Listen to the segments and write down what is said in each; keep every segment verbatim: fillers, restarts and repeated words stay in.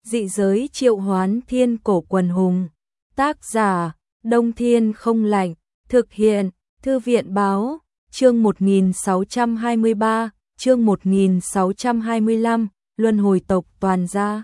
Dị giới triệu hoán thiên cổ quần hùng. Tác giả, Đông Thiên không lạnh. Thực hiện, Thư viện báo, chương một nghìn sáu trăm hai mươi ba, chương một nghìn sáu trăm hai mươi lăm, luân hồi tộc toàn gia.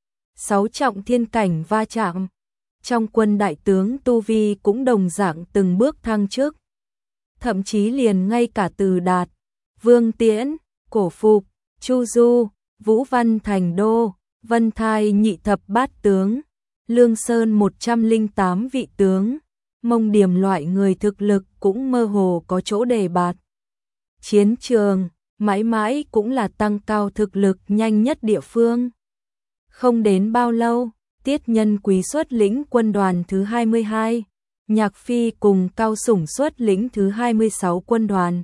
Sáu trọng thiên cảnh va chạm. Trong quân đại tướng tu vi cũng đồng dạng từng bước thăng chức. Thậm chí liền ngay cả Từ Đạt, Vương Tiễn, Cổ Phục, Chu Du, Vũ Văn Thành Đô, Vân Thai nhị thập bát tướng, Lương Sơn một trăm lẻ tám vị tướng, Mông Điểm loại người thực lực cũng mơ hồ có chỗ đề bạt. Chiến trường, mãi mãi cũng là tăng cao thực lực nhanh nhất địa phương. Không đến bao lâu, Tiết Nhân Quý xuất lĩnh quân đoàn thứ hai mươi hai, Nhạc Phi cùng Cao Sủng xuất lĩnh thứ hai mươi sáu quân đoàn,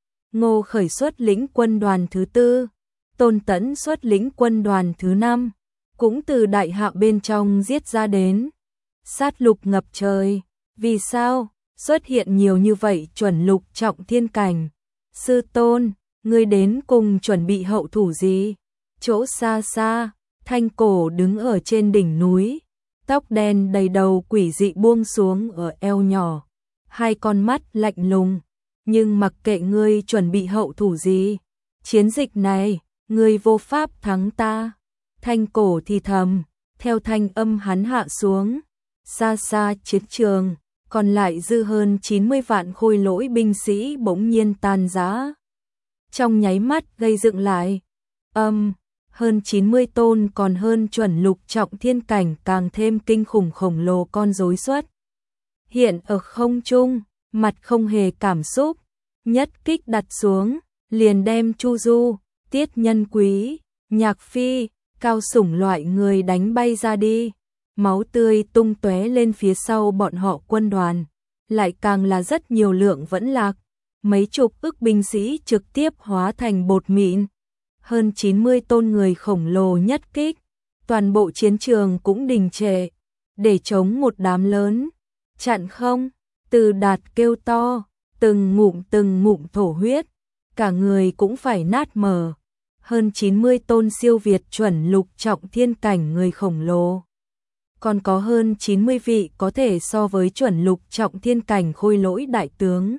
Ngô Khởi xuất lĩnh quân đoàn thứ tư, Tôn Tẫn xuất lĩnh quân đoàn thứ năm, cũng từ đại hạ bên trong giết ra đến. Sát lục ngập trời, vì sao xuất hiện nhiều như vậy chuẩn lục trọng thiên cảnh? Sư tôn, ngươi đến cùng chuẩn bị hậu thủ gì? Chỗ xa xa, Thanh Cổ đứng ở trên đỉnh núi, tóc đen đầy đầu quỷ dị buông xuống ở eo nhỏ, hai con mắt lạnh lùng, nhưng mặc kệ ngươi chuẩn bị hậu thủ gì, chiến dịch này, ngươi vô pháp thắng ta. Thanh Cổ thì thầm, theo thanh âm hắn hạ xuống, xa xa chiến trường, còn lại dư hơn chín mươi vạn khôi lỗi binh sĩ bỗng nhiên tan rã. Trong nháy mắt gây dựng lại, âm, hơn chín mươi tôn còn hơn chuẩn lục trọng thiên cảnh càng thêm kinh khủng khổng lồ con rối xuất. Hiện ở không trung, mặt không hề cảm xúc, nhất kích đặt xuống, liền đem Chu Du, Tiết Nhân Quý, Nhạc Phi, Cao Sủng loại người đánh bay ra đi. Máu tươi tung tóe lên phía sau bọn họ quân đoàn, lại càng là rất nhiều lượng vẫn lạc, mấy chục ức binh sĩ trực tiếp hóa thành bột mịn. Hơn chín mươi tôn người khổng lồ nhất kích, toàn bộ chiến trường cũng đình trệ, để chống một đám lớn. Chặn không? Từ Đạt kêu to, từng ngụm từng ngụm thổ huyết, cả người cũng phải nát mờ. Hơn chín mươi tôn siêu việt chuẩn lục trọng thiên cảnh người khổng lồ. Còn có hơn chín mươi vị có thể so với chuẩn lục trọng thiên cảnh khôi lỗi đại tướng.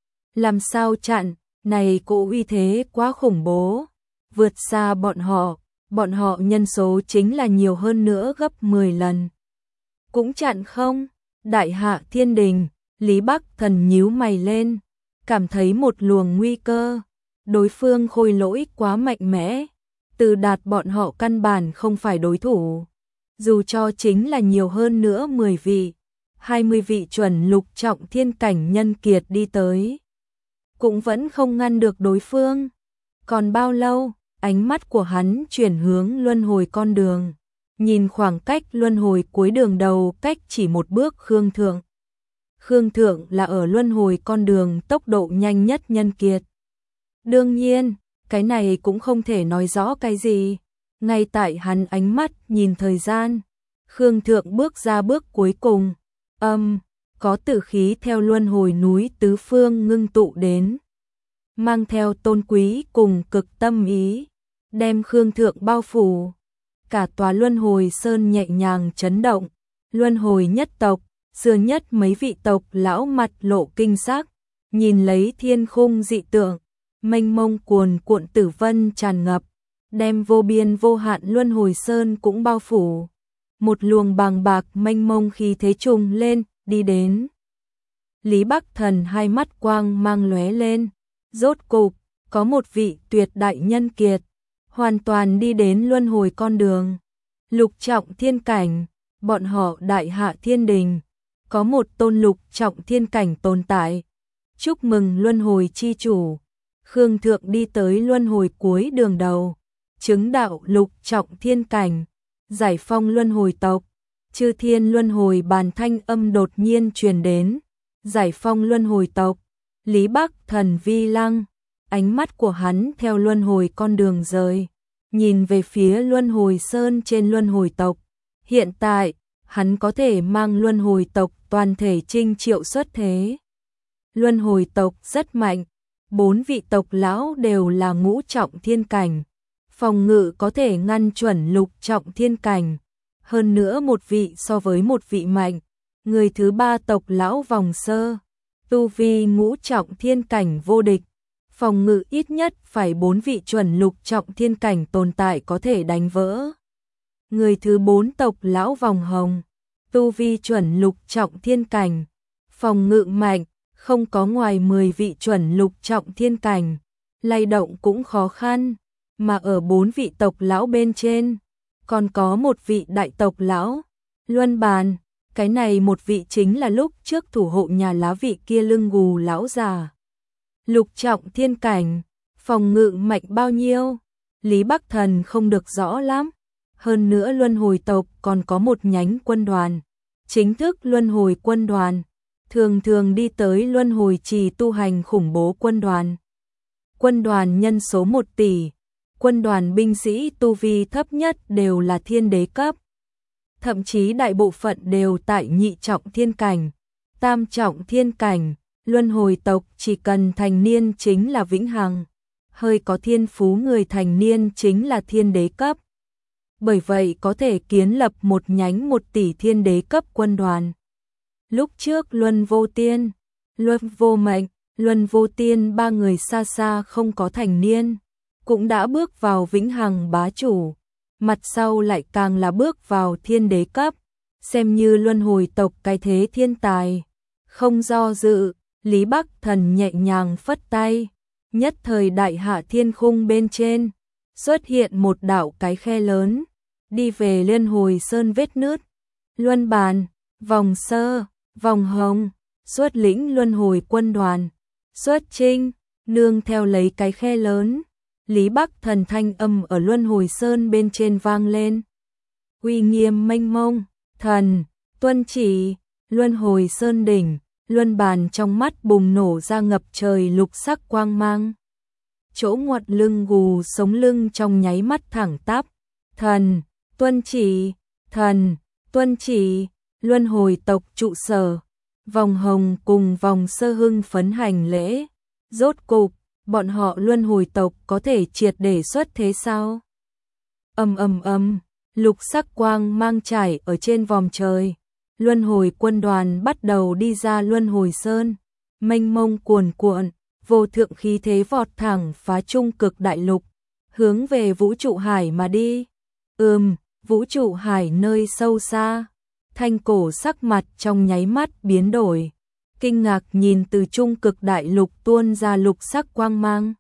Làm sao chặn, này cỗ uy thế quá khủng bố, vượt xa bọn họ, bọn họ nhân số chính là nhiều hơn nữa gấp mười lần. Cũng chặn không? Đại Hạ Thiên Đình, Lý Bắc Thần nhíu mày lên, cảm thấy một luồng nguy cơ. Đối phương khôi lỗi quá mạnh mẽ, Từ Đạt bọn họ căn bản không phải đối thủ. Dù cho chính là nhiều hơn nữa mười vị, hai mươi vị chuẩn lục trọng thiên cảnh nhân kiệt đi tới, cũng vẫn không ngăn được đối phương. Còn bao lâu? Ánh mắt của hắn chuyển hướng luân hồi con đường, nhìn khoảng cách luân hồi cuối đường đầu cách chỉ một bước Khương Thượng. Khương Thượng là ở luân hồi con đường tốc độ nhanh nhất nhân kiệt. Đương nhiên, cái này cũng không thể nói rõ cái gì. Ngay tại hắn ánh mắt nhìn thời gian, Khương Thượng bước ra bước cuối cùng, âm, có tử khí theo luân hồi núi tứ phương ngưng tụ đến, mang theo tôn quý cùng cực tâm ý, đem Khương Thượng bao phủ. Cả tòa luân hồi sơn nhẹ nhàng chấn động, luân hồi nhất tộc, xưa nhất mấy vị tộc lão mặt lộ kinh sắc, nhìn lấy thiên khung dị tượng, mênh mông cuồn cuộn tử vân tràn ngập, đem vô biên vô hạn luân hồi sơn cũng bao phủ. Một luồng bàng bạc mênh mông khí thế trùng lên, đi đến. Lý Bắc Thần hai mắt quang mang lóe lên, rốt cục, có một vị tuyệt đại nhân kiệt, hoàn toàn đi đến luân hồi con đường. Lục trọng thiên cảnh, bọn họ Đại Hạ Thiên Đình, có một tôn lục trọng thiên cảnh tồn tại. Chúc mừng luân hồi chi chủ. Khương Thượng đi tới luân hồi cuối đường đầu, chứng đạo lục trọng thiên cảnh, giải phong luân hồi tộc. Chư thiên luân hồi bàn thanh âm đột nhiên truyền đến, giải phong luân hồi tộc. Lý Bắc Thần vi lăng, ánh mắt của hắn theo luân hồi con đường rời, nhìn về phía luân hồi sơn trên luân hồi tộc. Hiện tại, hắn có thể mang luân hồi tộc toàn thể chinh triệu xuất thế. Luân hồi tộc rất mạnh, bốn vị tộc lão đều là ngũ trọng thiên cảnh, phòng ngự có thể ngăn chuẩn lục trọng thiên cảnh, hơn nữa một vị so với một vị mạnh. Người thứ ba tộc lão vòng sơ, tu vi ngũ trọng thiên cảnh vô địch, phòng ngự ít nhất phải bốn vị chuẩn lục trọng thiên cảnh tồn tại có thể đánh vỡ. Người thứ bốn tộc lão vòng hồng, tu vi chuẩn lục trọng thiên cảnh, phòng ngự mạnh, không có ngoài mười vị chuẩn lục trọng thiên cảnh, lay động cũng khó khăn, mà ở bốn vị tộc lão bên trên, còn có một vị đại tộc lão, luân bàn, cái này một vị chính là lúc trước thủ hộ nhà lá vị kia lưng gù lão già. Lục trọng thiên cảnh, phòng ngự mạnh bao nhiêu, Lý Bắc Thần không được rõ lắm, hơn nữa luân hồi tộc còn có một nhánh quân đoàn, chính thức luân hồi quân đoàn, thường thường đi tới luân hồi trì tu hành khủng bố quân đoàn. Quân đoàn nhân số một tỷ, quân đoàn binh sĩ tu vi thấp nhất đều là thiên đế cấp. Thậm chí đại bộ phận đều tại nhị trọng thiên cảnh, tam trọng thiên cảnh, luân hồi tộc chỉ cần thành niên chính là vĩnh hằng, hơi có thiên phú người thành niên chính là thiên đế cấp. Bởi vậy có thể kiến lập một nhánh một tỷ thiên đế cấp quân đoàn. Lúc trước Luân Vô Tiên, Luân Vô Mệnh, Luân Vô Tiên ba người xa xa không có thành niên, cũng đã bước vào vĩnh hằng bá chủ, mặt sau lại càng là bước vào thiên đế cấp, xem như luân hồi tộc cái thế thiên tài. Không do dự, Lý Bắc Thần nhẹ nhàng phất tay, nhất thời đại hạ thiên khung bên trên, xuất hiện một đạo cái khe lớn, đi về Liên Hồi Sơn vết nứt. Luân bàn, vòng sơ, vòng hồng, xuất lĩnh luân hồi quân đoàn, xuất chinh, nương theo lấy cái khe lớn. Lý Bắc Thần thanh âm ở Luân Hồi Sơn bên trên vang lên. Uy nghiêm mênh mông, thần, tuân chỉ, Luân Hồi Sơn đỉnh, luân bàn trong mắt bùng nổ ra ngập trời lục sắc quang mang. Chỗ ngoặt lưng gù sống lưng trong nháy mắt thẳng tắp. Thần, tuân chỉ, thần, tuân chỉ, Luân Hồi tộc trụ sở. Vòng hồng cùng vòng sơ hưng phấn hành lễ. Rốt cục, bọn họ luân hồi tộc có thể triệt để xuất thế sao? Ầm ầm ầm, lục sắc quang mang trải ở trên vòm trời. Luân hồi quân đoàn bắt đầu đi ra Luân Hồi Sơn, mênh mông cuồn cuộn, vô thượng khí thế vọt thẳng phá trung cực đại lục, hướng về vũ trụ hải mà đi. Ừm, vũ trụ hải nơi sâu xa. Thanh Cổ sắc mặt trong nháy mắt biến đổi, kinh ngạc nhìn từ trung cực đại lục tuôn ra lục sắc quang mang.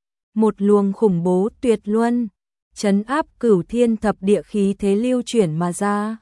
Một luồng khủng bố tuyệt luân, trấn áp cửu thiên thập địa khí thế lưu chuyển mà ra.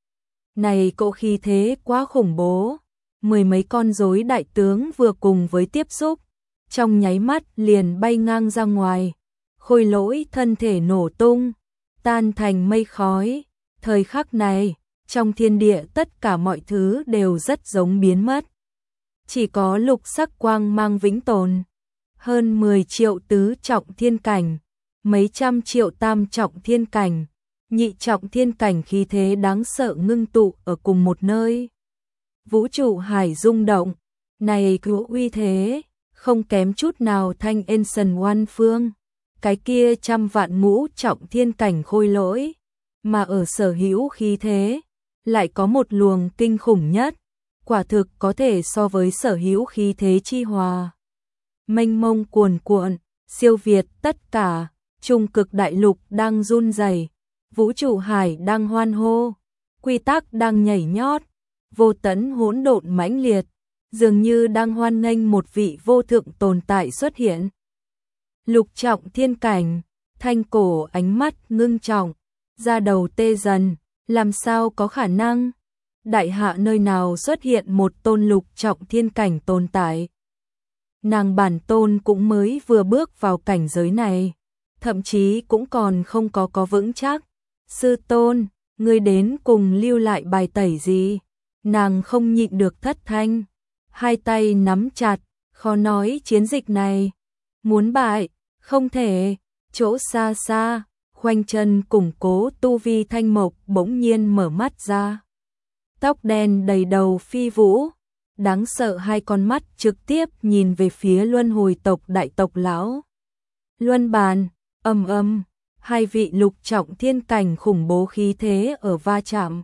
Này cỗ khí thế quá khủng bố, mười mấy con rối đại tướng vừa cùng với tiếp xúc, trong nháy mắt liền bay ngang ra ngoài, khôi lỗi thân thể nổ tung, tan thành mây khói. Thời khắc này, trong thiên địa tất cả mọi thứ đều rất giống biến mất. Chỉ có lục sắc quang mang vĩnh tồn. Hơn mười triệu tứ trọng thiên cảnh, mấy trăm triệu tam trọng thiên cảnh, nhị trọng thiên cảnh khí thế đáng sợ ngưng tụ ở cùng một nơi. Vũ trụ hải rung động, này cứu uy thế, không kém chút nào thanh Ancient One phương, cái kia trăm vạn ngũ trọng thiên cảnh khôi lỗi, mà ở sở hữu khí thế, lại có một luồng kinh khủng nhất, quả thực có thể so với sở hữu khí thế chi hòa. Mênh mông cuồn cuộn, siêu việt tất cả, trung cực đại lục đang run rẩy, vũ trụ hải đang hoan hô, quy tắc đang nhảy nhót, vô tận hỗn độn mãnh liệt, dường như đang hoan nghênh một vị vô thượng tồn tại xuất hiện. Lục trọng thiên cảnh, Thanh Cổ ánh mắt ngưng trọng, da đầu tê dần, làm sao có khả năng? Đại hạ nơi nào xuất hiện một tôn lục trọng thiên cảnh tồn tại? Nàng bản tôn cũng mới vừa bước vào cảnh giới này, thậm chí cũng còn không có có vững chắc. Sư tôn, ngươi đến cùng lưu lại bài tẩy gì? Nàng không nhịn được thất thanh, hai tay nắm chặt, khó nói chiến dịch này. Muốn bại, không thể, chỗ xa xa, khoanh chân củng cố tu vi Thanh Mộc bỗng nhiên mở mắt ra. Tóc đen đầy đầu phi vũ, đáng sợ hai con mắt trực tiếp nhìn về phía luân hồi tộc đại tộc lão. Luân bàn, ầm ầm, hai vị lục trọng thiên cảnh khủng bố khí thế ở va chạm.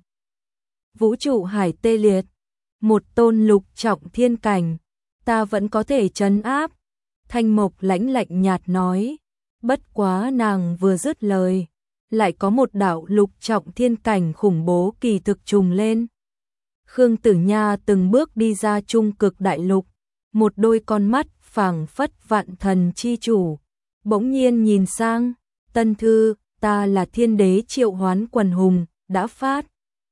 Vũ trụ hải tê liệt, một tôn lục trọng thiên cảnh, ta vẫn có thể trấn áp. Thanh Mộc lãnh lạnh nhạt nói, bất quá nàng vừa dứt lời, lại có một đạo lục trọng thiên cảnh khủng bố kỳ thực trùng lên. Khương Tử Nha từng bước đi ra trung cực đại lục, một đôi con mắt phảng phất vạn thần chi chủ, bỗng nhiên nhìn sang, Tân Thư, ta là thiên đế triệu hoán quần hùng, đã phát.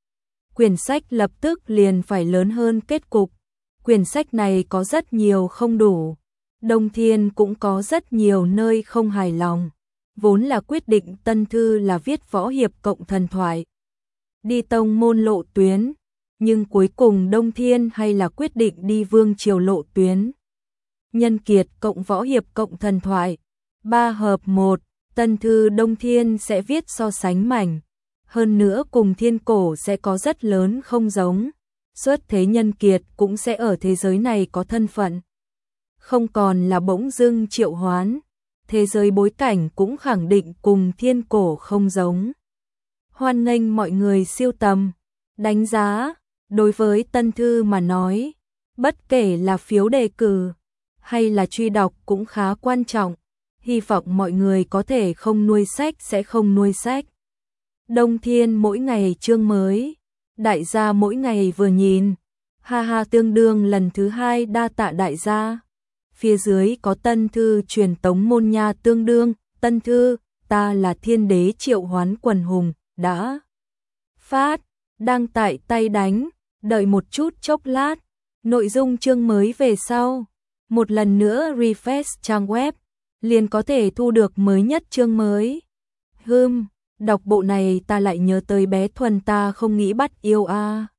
Quyển sách lập tức liền phải lớn hơn kết cục, quyển sách này có rất nhiều không đủ, Đông Thiên cũng có rất nhiều nơi không hài lòng, vốn là quyết định Tân Thư là viết võ hiệp cộng thần thoại, đi tông môn lộ tuyến, nhưng cuối cùng Đông Thiên hay là quyết định đi vương triều lộ tuyến. Nhân kiệt cộng võ hiệp cộng thần thoại, ba hợp một, Tân Thư Đông Thiên sẽ viết so sánh mảnh, hơn nữa cùng thiên cổ sẽ có rất lớn không giống, xuất thế nhân kiệt cũng sẽ ở thế giới này có thân phận. Không còn là bỗng dưng triệu hoán, thế giới bối cảnh cũng khẳng định cùng thiên cổ không giống. Hoan nghênh mọi người siêu tầm, đánh giá, đối với Tân Thư mà nói, bất kể là phiếu đề cử hay là truy đọc cũng khá quan trọng, hy vọng mọi người có thể không nuôi sách sẽ không nuôi sách. Đông Thiên mỗi ngày chương mới, đại gia mỗi ngày vừa nhìn, ha ha tương đương lần thứ hai đa tạ đại gia. Phía dưới có Tân Thư truyền tống môn nha tương đương, Tân Thư, ta là thiên đế triệu hoán quần hùng, đã phát, đang tại tay đánh, đợi một chút chốc lát, nội dung chương mới về sau, một lần nữa refresh trang web, liền có thể thu được mới nhất chương mới. Hừm, đọc bộ này ta lại nhớ tới bé Thuần ta không nghĩ bắt yêu a. À.